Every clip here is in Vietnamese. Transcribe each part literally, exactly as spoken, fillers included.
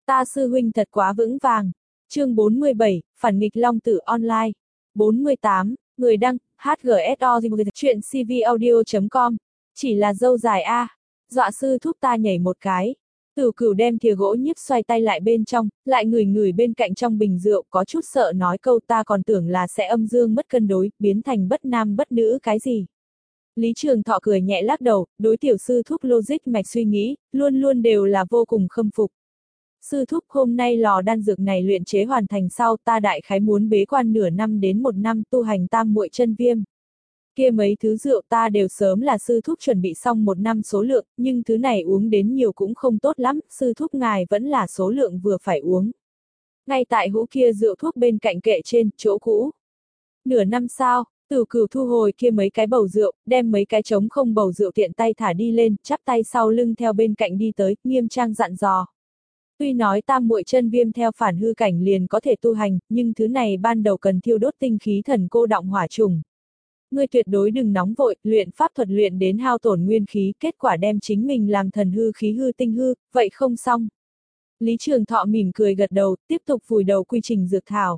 Ta sư huynh thật quá vững vàng. Chương bốn mươi bảy, phản nghịch long tử online. bốn mươi tám, người đăng, hát giê ét o chuyện cvaudio chấm com. Chỉ là dâu dài a. Dọa sư thúc ta nhảy một cái. Tử Cửu đem thìa gỗ nhiếp xoay tay lại bên trong, lại ngửi ngửi bên cạnh trong bình rượu, có chút sợ nói câu ta còn tưởng là sẽ âm dương mất cân đối, biến thành bất nam bất nữ cái gì. Lý Trường Thọ cười nhẹ lắc đầu, đối tiểu sư thúc logic mạch suy nghĩ, luôn luôn đều là vô cùng khâm phục. Sư thúc, hôm nay lò đan dược này luyện chế hoàn thành sau, ta đại khái muốn bế quan nửa năm đến một năm tu hành tam muội chân viêm. Kia mấy thứ rượu ta đều sớm là sư thúc chuẩn bị xong một năm số lượng, nhưng thứ này uống đến nhiều cũng không tốt lắm, sư thúc ngài vẫn là số lượng vừa phải uống. Ngay tại hũ kia rượu thuốc bên cạnh kệ trên, chỗ cũ. Nửa năm sau, Tử Cửu thu hồi kia mấy cái bầu rượu, đem mấy cái trống không bầu rượu tiện tay thả đi lên, chắp tay sau lưng theo bên cạnh đi tới, nghiêm trang dặn dò. Tuy nói tam muội chân viêm theo phản hư cảnh liền có thể tu hành, nhưng thứ này ban đầu cần thiêu đốt tinh khí thần cô động hỏa trùng. Ngươi tuyệt đối đừng nóng vội, luyện pháp thuật luyện đến hao tổn nguyên khí, kết quả đem chính mình làm thần hư khí hư tinh hư, vậy không xong. Lý Trường Thọ mỉm cười gật đầu, tiếp tục vùi đầu quy trình dược thảo.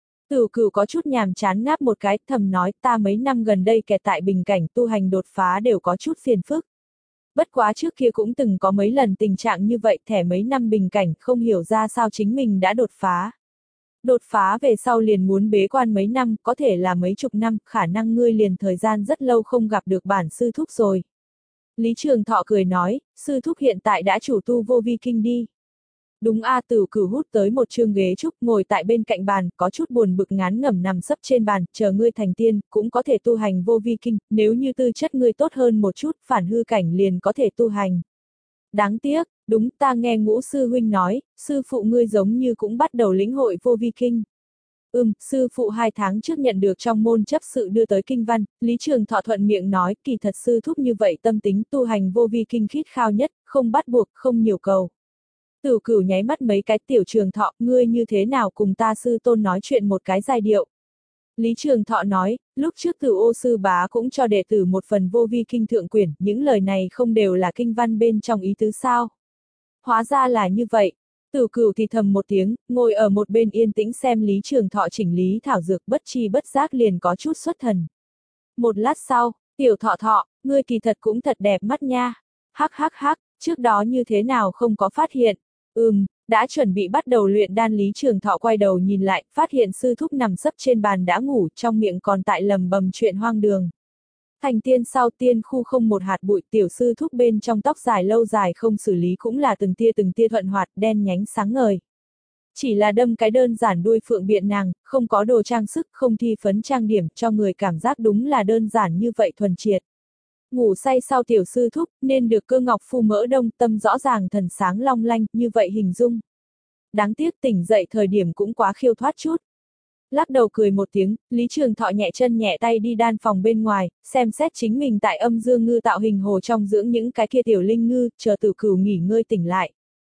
Tử Cửu có chút nhàm chán ngáp một cái, thầm nói ta mấy năm gần đây kẹt tại bình cảnh tu hành đột phá đều có chút phiền phức. Bất quá trước kia cũng từng có mấy lần tình trạng như vậy, thẻ mấy năm bình cảnh không hiểu ra sao chính mình đã đột phá. Đột phá về sau liền muốn bế quan mấy năm, có thể là mấy chục năm, khả năng ngươi liền thời gian rất lâu không gặp được bản sư thúc rồi. Lý Trường Thọ cười nói, sư thúc hiện tại đã chủ tu vô vi kinh đi. Đúng a. Tử Cửu hút tới một chương ghế trúc, ngồi tại bên cạnh bàn, có chút buồn bực ngán ngẩm nằm sấp trên bàn, chờ ngươi thành tiên, cũng có thể tu hành vô vi kinh, nếu như tư chất ngươi tốt hơn một chút, phản hư cảnh liền có thể tu hành. Đáng tiếc, đúng, ta nghe Ngũ sư huynh nói, sư phụ ngươi giống như cũng bắt đầu lĩnh hội vô vi kinh. Ừm, sư phụ hai tháng trước nhận được trong môn chấp sự đưa tới kinh văn, Lý Trường Thọ thuận miệng nói, kỳ thật sư thúc như vậy tâm tính tu hành vô vi kinh khít khao nhất, không bắt buộc, không nhiều cầu. Tử Cửu nháy mắt mấy cái, tiểu Trường Thọ, ngươi như thế nào cùng ta sư tôn nói chuyện một cái giai điệu. Lý Trường Thọ nói, lúc trước Tử Ô sư bá cũng cho đệ tử một phần vô vi kinh thượng quyển, những lời này không đều là kinh văn bên trong ý tứ sao. Hóa ra là như vậy. Tử Cửu thì thầm một tiếng, ngồi ở một bên yên tĩnh xem Lý Trường Thọ chỉnh lý thảo dược, bất chi bất giác liền có chút xuất thần. Một lát sau, tiểu Thọ Thọ, ngươi kỳ thật cũng thật đẹp mắt nha. Hắc hắc hắc, trước đó như thế nào không có phát hiện. Ừm, đã chuẩn bị bắt đầu luyện đan. Lý Trường Thọ quay đầu nhìn lại, phát hiện sư thúc nằm sấp trên bàn đã ngủ, trong miệng còn tại lầm bầm chuyện hoang đường. Thành tiên sau tiên khu không một hạt bụi, tiểu sư thúc bên trong tóc dài lâu dài không xử lý cũng là từng tia từng tia thuận hoạt, đen nhánh sáng ngời. Chỉ là đâm cái đơn giản đuôi phượng biện nàng, không có đồ trang sức, không thi phấn trang điểm, cho người cảm giác đúng là đơn giản như vậy thuần triệt. Ngủ say sau tiểu sư thúc, nên được cơ ngọc phu mỡ đông, tâm rõ ràng thần sáng long lanh, như vậy hình dung. Đáng tiếc tỉnh dậy thời điểm cũng quá khiêu thoát chút. Lắc đầu cười một tiếng, Lý Trường Thọ nhẹ chân nhẹ tay đi đan phòng bên ngoài, xem xét chính mình tại âm dương ngư tạo hình hồ trong dưỡng những cái kia tiểu linh ngư, chờ Tử Cửu nghỉ ngơi tỉnh lại.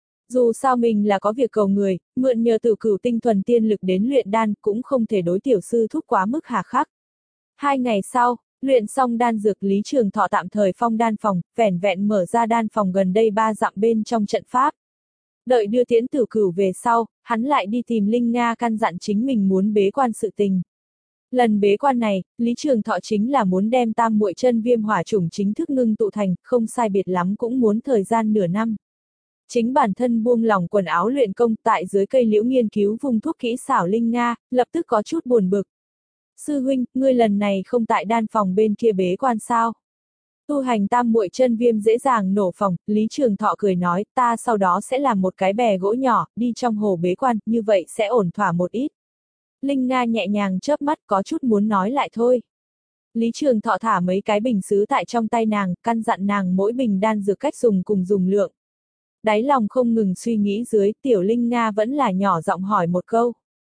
Dù sao mình là có việc cầu người, mượn nhờ Tử Cửu tinh thuần tiên lực đến luyện đan, cũng không thể đối tiểu sư thúc quá mức hà khắc. Hai ngày sau, luyện xong đan dược, Lý Trường Thọ tạm thời phong đan phòng, vẻn vẹn mở ra đan phòng gần đây ba dặm bên trong trận pháp. Đợi đưa tiễn Tử Cửu về sau, hắn lại đi tìm Linh Nga căn dặn chính mình muốn bế quan sự tình. Lần bế quan này, Lý Trường Thọ chính là muốn đem tam muội chân viêm hỏa chủng chính thức ngưng tụ thành, không sai biệt lắm cũng muốn thời gian nửa năm. Chính bản thân buông lỏng quần áo luyện công tại dưới cây liễu nghiên cứu vùng thuốc kỹ xảo Linh Nga, lập tức có chút buồn bực. Sư huynh, ngươi lần này không tại đan phòng bên kia bế quan sao? Tu hành tam muội chân viêm dễ dàng nổ phòng, Lý Trường Thọ cười nói, ta sau đó sẽ làm một cái bè gỗ nhỏ, đi trong hồ bế quan, như vậy sẽ ổn thỏa một ít. Linh Nga nhẹ nhàng chớp mắt, có chút muốn nói lại thôi. Lý Trường Thọ thả mấy cái bình sứ tại trong tay nàng, căn dặn nàng mỗi bình đan dược cách dùng cùng dùng lượng. Đáy lòng không ngừng suy nghĩ dưới, tiểu Linh Nga vẫn là nhỏ giọng hỏi một câu.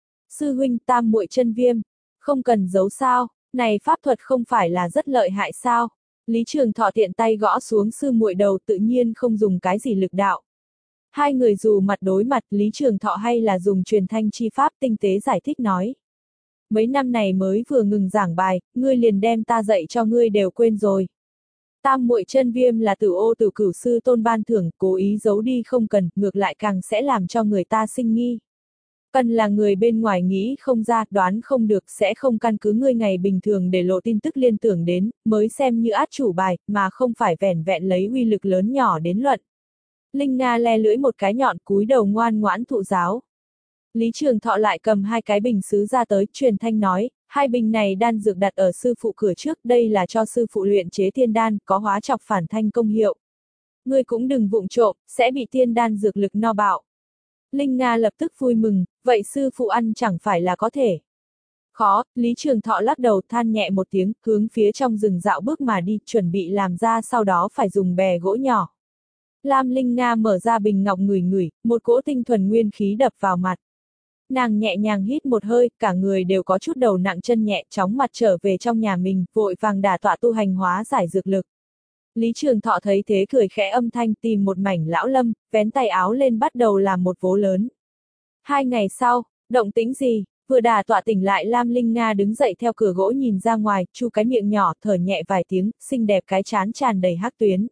Sư huynh, tam muội chân viêm, không cần giấu sao, này pháp thuật không phải là rất lợi hại sao? Lý Trường Thọ tiện tay gõ xuống sư muội đầu, tự nhiên không dùng cái gì lực đạo. Hai người dù mặt đối mặt, Lý Trường Thọ hay là dùng truyền thanh chi pháp tinh tế giải thích nói. Mấy năm này mới vừa ngừng giảng bài, ngươi liền đem ta dạy cho ngươi đều quên rồi. Tam muội chân viêm là tử ô tử cửu sư tôn ban thưởng, cố ý giấu đi không cần, ngược lại càng sẽ làm cho người ta sinh nghi. Cần là người bên ngoài nghĩ không ra, đoán không được, sẽ không căn cứ ngươi ngày bình thường để lộ tin tức liên tưởng đến, mới xem như át chủ bài, mà không phải vẻn vẹn lấy uy lực lớn nhỏ đến luận. Linh Nga le lưỡi một cái nhọn, cúi đầu ngoan ngoãn thụ giáo. Lý Trường Thọ lại cầm hai cái bình sứ ra tới, truyền thanh nói, hai bình này đan dược đặt ở sư phụ cửa trước, đây là cho sư phụ luyện chế tiên đan, có hóa chọc phản thanh công hiệu. Ngươi cũng đừng vụng trộm, sẽ bị tiên đan dược lực no bạo. Linh Nga lập tức vui mừng, vậy sư phụ ăn chẳng phải là có thể. Khó, Lý Trường Thọ lắc đầu than nhẹ một tiếng, hướng phía trong rừng dạo bước mà đi, chuẩn bị làm ra sau đó phải dùng bè gỗ nhỏ. Lam Linh Nga mở ra bình ngọc ngửi ngửi, một cỗ tinh thuần nguyên khí đập vào mặt. Nàng nhẹ nhàng hít một hơi, cả người đều có chút đầu nặng chân nhẹ, chóng mặt trở về trong nhà mình, vội vàng đả tọa tu hành hóa giải dược lực. Lý Trường Thọ thấy thế cười khẽ âm thanh, tìm một mảnh lão lâm, vén tay áo lên bắt đầu làm một vố lớn. Hai ngày sau, động tĩnh gì, vừa đả tọa tỉnh lại Lam Linh Nga đứng dậy theo cửa gỗ nhìn ra ngoài, chu cái miệng nhỏ, thở nhẹ vài tiếng, xinh đẹp cái trán tràn đầy hắc tuyến.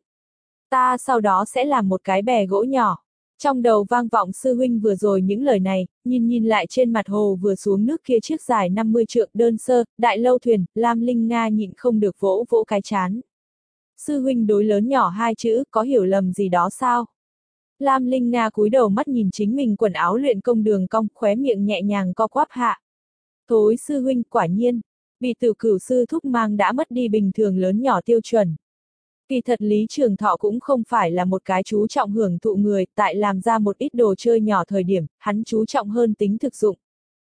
Ta sau đó sẽ làm một cái bè gỗ nhỏ. Trong đầu vang vọng sư huynh vừa rồi những lời này, nhìn nhìn lại trên mặt hồ vừa xuống nước kia chiếc dài năm mươi trượng đơn sơ, đại lâu thuyền, Lam Linh Nga nhịn không được vỗ vỗ cái trán. Sư huynh đối lớn nhỏ hai chữ, có hiểu lầm gì đó sao? Lam Linh Nga cúi đầu mắt nhìn chính mình quần áo luyện công đường cong, khóe miệng nhẹ nhàng co quắp hạ. Thối sư huynh quả nhiên, bị tử cửu sư thúc mang đã mất đi bình thường lớn nhỏ tiêu chuẩn. Kỳ thật Lý Trường Thọ cũng không phải là một cái chú trọng hưởng thụ người, tại làm ra một ít đồ chơi nhỏ thời điểm, hắn chú trọng hơn tính thực dụng.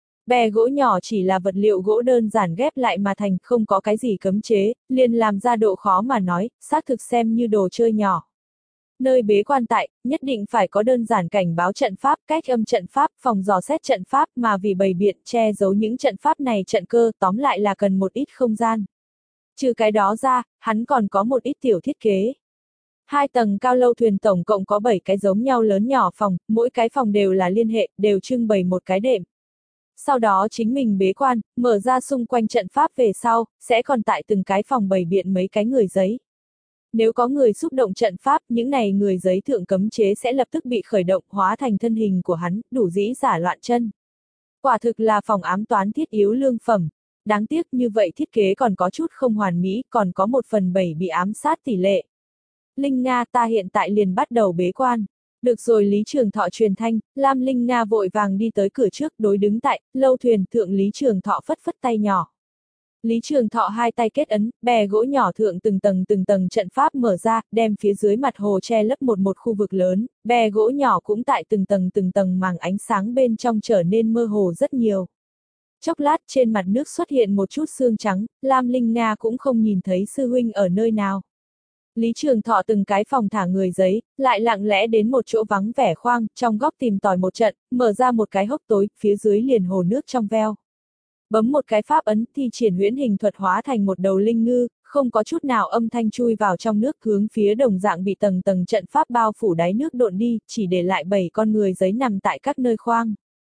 Bè gỗ nhỏ chỉ là vật liệu gỗ đơn giản ghép lại mà thành, không có cái gì cấm chế, liền làm ra độ khó mà nói, xác thực xem như đồ chơi nhỏ. Nơi bế quan tại, nhất định phải có đơn giản cảnh báo trận pháp, cách âm trận pháp, phòng dò xét trận pháp mà vì bày biện che giấu những trận pháp này trận cơ, tóm lại là cần một ít không gian. Trừ cái đó ra, hắn còn có một ít tiểu thiết kế. Hai tầng cao lâu thuyền tổng cộng có bảy cái giống nhau lớn nhỏ phòng, mỗi cái phòng đều là liên hệ, đều trưng bày một cái đệm. Sau đó chính mình bế quan, mở ra xung quanh trận pháp về sau, sẽ còn tại từng cái phòng bày biện mấy cái người giấy. Nếu có người xúc động trận pháp, những này người giấy thượng cấm chế sẽ lập tức bị khởi động, hóa thành thân hình của hắn, đủ dĩ giả loạn chân. Quả thực là phòng ám toán thiết yếu lương phẩm. Đáng tiếc như vậy thiết kế còn có chút không hoàn mỹ, còn có một phần bảy bị ám sát tỷ lệ. Linh Nga, ta hiện tại liền bắt đầu bế quan. Được rồi, Lý Trường Thọ truyền thanh, Lam Linh Nga vội vàng đi tới cửa trước, đối đứng tại lâu thuyền thượng Lý Trường Thọ phất phất tay nhỏ. Lý Trường Thọ hai tay kết ấn, bè gỗ nhỏ thượng từng tầng từng tầng trận pháp mở ra, đem phía dưới mặt hồ che lấp một một khu vực lớn, bè gỗ nhỏ cũng tại từng tầng từng tầng màng ánh sáng bên trong trở nên mơ hồ rất nhiều. Chốc lát trên mặt nước xuất hiện một chút sương trắng, Lam Linh Nga cũng không nhìn thấy sư huynh ở nơi nào. Lý Trường Thọ từng cái phòng thả người giấy, lại lặng lẽ đến một chỗ vắng vẻ khoang, trong góc tìm tòi một trận, mở ra một cái hốc tối, phía dưới liền hồ nước trong veo. Bấm một cái pháp ấn, thi triển huyễn hình thuật hóa thành một đầu linh ngư, không có chút nào âm thanh chui vào trong nước, hướng phía đồng dạng bị tầng tầng trận pháp bao phủ đáy nước độn đi, chỉ để lại bảy con người giấy nằm tại các nơi khoang.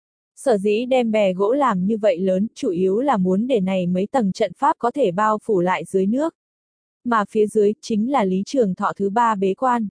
Sở dĩ đem bè gỗ làm như vậy lớn, chủ yếu là muốn để này mấy tầng trận pháp có thể bao phủ lại dưới nước. Mà phía dưới, chính là Lý Trường Thọ thứ ba bế quan.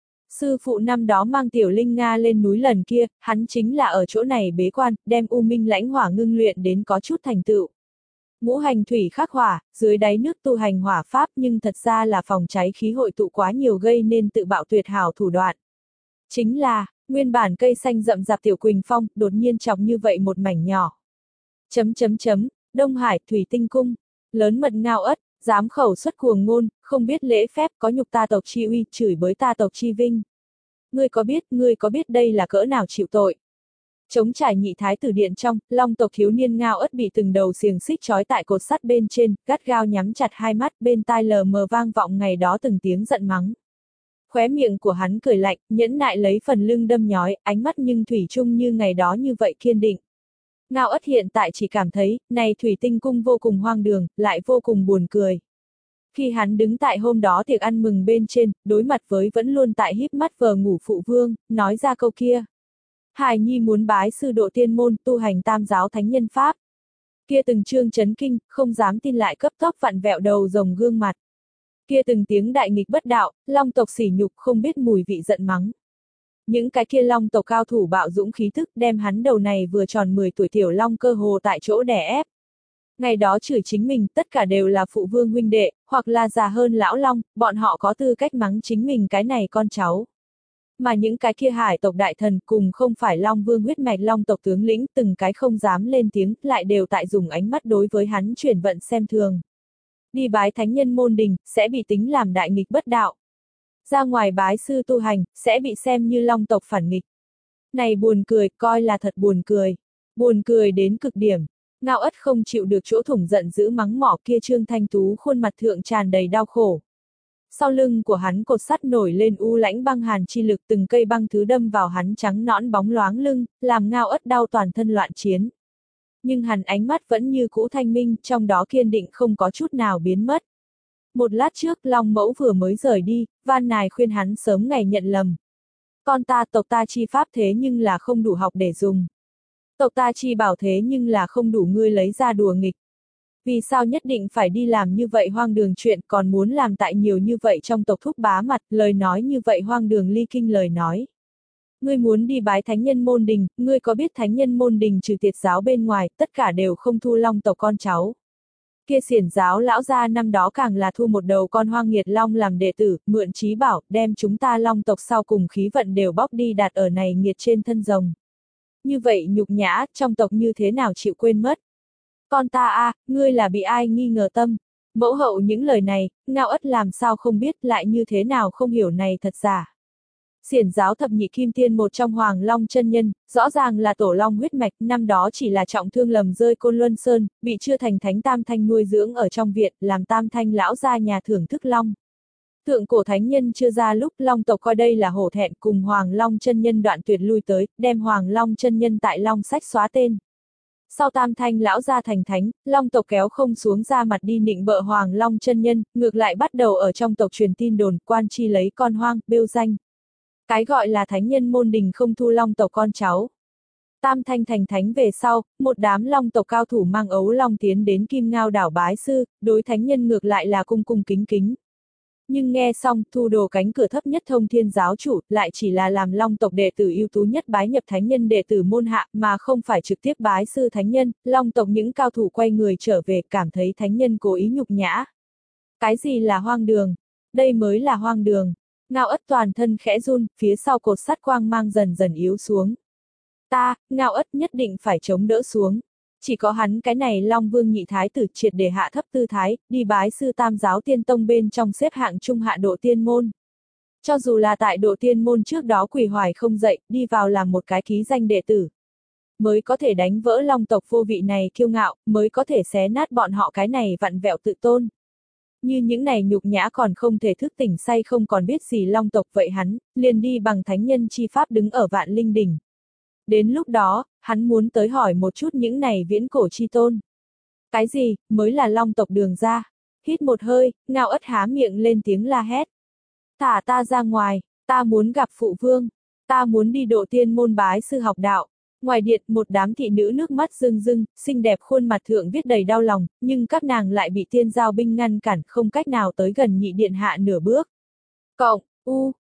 Sư phụ năm đó mang tiểu Linh Nga lên núi lần kia, hắn chính là ở chỗ này bế quan, đem U Minh lãnh hỏa ngưng luyện đến có chút thành tựu. Ngũ hành thủy khắc hỏa, dưới đáy nước tu hành hỏa pháp nhưng thật ra là phòng cháy khí hội tụ quá nhiều gây nên tự bạo tuyệt hảo thủ đoạn. Chính là, nguyên bản cây xanh rậm rạp tiểu Quỳnh Phong, đột nhiên chọc như vậy một mảnh nhỏ. Chấm chấm chấm, Đông Hải, Thủy Tinh Cung, lớn mật ngao ất, dám khẩu xuất cuồng ngôn, không biết lễ phép, có nhục ta tộc chi uy, chửi bới ta tộc chi vinh. Ngươi có biết, ngươi có biết đây là cỡ nào chịu tội? Chống trải nhị thái tử điện trong, long tộc thiếu niên ngao ất bị từng đầu xiềng xích trói tại cột sắt bên trên, gắt gao nhắm chặt hai mắt, bên tai lờ mờ vang vọng ngày đó từng tiếng giận mắng. Khóe miệng của hắn cười lạnh, nhẫn nại lấy phần lưng đâm nhói, ánh mắt nhưng thủy chung như ngày đó như vậy kiên định. Ngao ất hiện tại chỉ cảm thấy, này Thủy Tinh Cung vô cùng hoang đường, lại vô cùng buồn cười. Khi hắn đứng tại hôm đó tiệc ăn mừng bên trên, đối mặt với vẫn luôn tại híp mắt vờ ngủ phụ vương, nói ra câu kia. Hài nhi muốn bái sư độ tiên môn, tu hành tam giáo thánh nhân pháp. Kia từng trương chấn kinh, không dám tin lại cấp tốc vặn vẹo đầu rồng gương mặt. Kia từng tiếng đại nghịch bất đạo, long tộc sỉ nhục không biết mùi vị giận mắng. Những cái kia long tộc cao thủ bạo dũng khí thức đem hắn đầu này vừa tròn mười tuổi tiểu long cơ hồ tại chỗ đè ép. Ngày đó chửi chính mình, tất cả đều là phụ vương huynh đệ, hoặc là già hơn lão long, bọn họ có tư cách mắng chính mình cái này con cháu. Mà những cái kia hải tộc đại thần cùng không phải long vương huyết mạch long tộc tướng lĩnh từng cái không dám lên tiếng, lại đều tại dùng ánh mắt đối với hắn chuyển vận xem thường. Đi bái thánh nhân môn đình, sẽ bị tính làm đại nghịch bất đạo. Ra ngoài bái sư tu hành, sẽ bị xem như long tộc phản nghịch. Này buồn cười, coi là thật buồn cười. Buồn cười đến cực điểm. Ngao Ất không chịu được chỗ thủng giận dữ mắng mỏ kia Trương Thanh Tú khuôn mặt thượng tràn đầy đau khổ. Sau lưng của hắn cột sắt nổi lên u lãnh băng hàn chi lực, từng cây băng thứ đâm vào hắn trắng nõn bóng loáng lưng, làm Ngao Ất đau toàn thân loạn chiến. Nhưng hắn ánh mắt vẫn như cũ thanh minh, trong đó kiên định không có chút nào biến mất. Một lát trước Long Mẫu vừa mới rời đi, van nài khuyên hắn sớm ngày nhận lầm. Con ta tộc ta chi pháp thế nhưng là không đủ học để dùng. Tộc ta chi bảo thế nhưng là không đủ ngươi lấy ra đùa nghịch. Vì sao nhất định phải đi làm như vậy hoang đường chuyện, còn muốn làm tại nhiều như vậy trong tộc thúc bá mặt, lời nói như vậy hoang đường ly kinh lời nói. Ngươi muốn đi bái thánh nhân môn đình, ngươi có biết thánh nhân môn đình trừ tiệt giáo bên ngoài, tất cả đều không thu long tộc con cháu. Kia xiển giáo lão gia năm đó càng là thu một đầu con hoang nghiệt long làm đệ tử, mượn trí bảo, đem chúng ta long tộc sau cùng khí vận đều bóc đi đặt ở này nghiệt trên thân rồng. Như vậy nhục nhã, trong tộc như thế nào chịu quên mất. Con ta a, à, ngươi là bị ai nghi ngờ tâm. Mẫu hậu những lời này, Ngao Ất làm sao không biết, lại như thế nào không hiểu này thật giả. Xiển giáo thập nhị kim tiên một trong Hoàng Long chân nhân, rõ ràng là tổ long huyết mạch, năm đó chỉ là trọng thương lầm rơi Côn Luân Sơn, bị chưa thành thánh Tam Thanh nuôi dưỡng ở trong viện, làm Tam Thanh lão ra nhà thưởng thức long. Thượng cổ thánh nhân chưa ra lúc long tộc coi đây là hổ thẹn, cùng Hoàng Long chân nhân đoạn tuyệt lui tới, đem Hoàng Long chân nhân tại long sách xóa tên. Sau Tam Thanh lão ra thành thánh, long tộc kéo không xuống ra mặt đi nịnh bợ Hoàng Long chân nhân, ngược lại bắt đầu ở trong tộc truyền tin đồn, quan chi lấy con hoang, bêu danh. Cái gọi là thánh nhân môn đình không thu long tộc con cháu. Tam Thanh thành thánh về sau, một đám long tộc cao thủ mang ấu long tiến đến Kim Ngao đảo bái sư, đối thánh nhân ngược lại là cung cung kính kính. Nhưng nghe xong, thu đồ cánh cửa thấp nhất thông thiên giáo chủ, lại chỉ là làm long tộc đệ tử ưu tú nhất bái nhập thánh nhân đệ tử môn hạ, mà không phải trực tiếp bái sư thánh nhân, long tộc những cao thủ quay người trở về, cảm thấy thánh nhân cố ý nhục nhã. Cái gì là hoang đường? Đây mới là hoang đường. Ngao Ất toàn thân khẽ run, phía sau cột sắt quang mang dần dần yếu xuống. Ta, Ngao Ất nhất định phải chống đỡ xuống. Chỉ có hắn cái này Long Vương nhị thái tử triệt để hạ thấp tư thái, đi bái sư tam giáo tiên tông bên trong xếp hạng trung hạ độ tiên môn. Cho dù là tại độ tiên môn trước đó quỷ hoài không dậy, đi vào làm một cái ký danh đệ tử. Mới có thể đánh vỡ long tộc vô vị này kiêu ngạo, mới có thể xé nát bọn họ cái này vặn vẹo tự tôn. Như những này nhục nhã còn không thể thức tỉnh say không còn biết gì long tộc vậy hắn, liền đi bằng thánh nhân chi pháp đứng ở vạn linh đỉnh. Đến lúc đó, hắn muốn tới hỏi một chút những này viễn cổ chi tôn. Cái gì, mới là long tộc đường ra? Hít một hơi, Ngao Ất há miệng lên tiếng la hét. Thả ta ra ngoài, ta muốn gặp phụ vương, ta muốn đi độ tiên môn bái sư học đạo. Ngoài điện một đám thị nữ nước mắt rưng rưng, xinh đẹp khuôn mặt thượng viết đầy đau lòng, nhưng các nàng lại bị tiên giao binh ngăn cản không cách nào tới gần nhị điện hạ nửa bước. Cộng, u,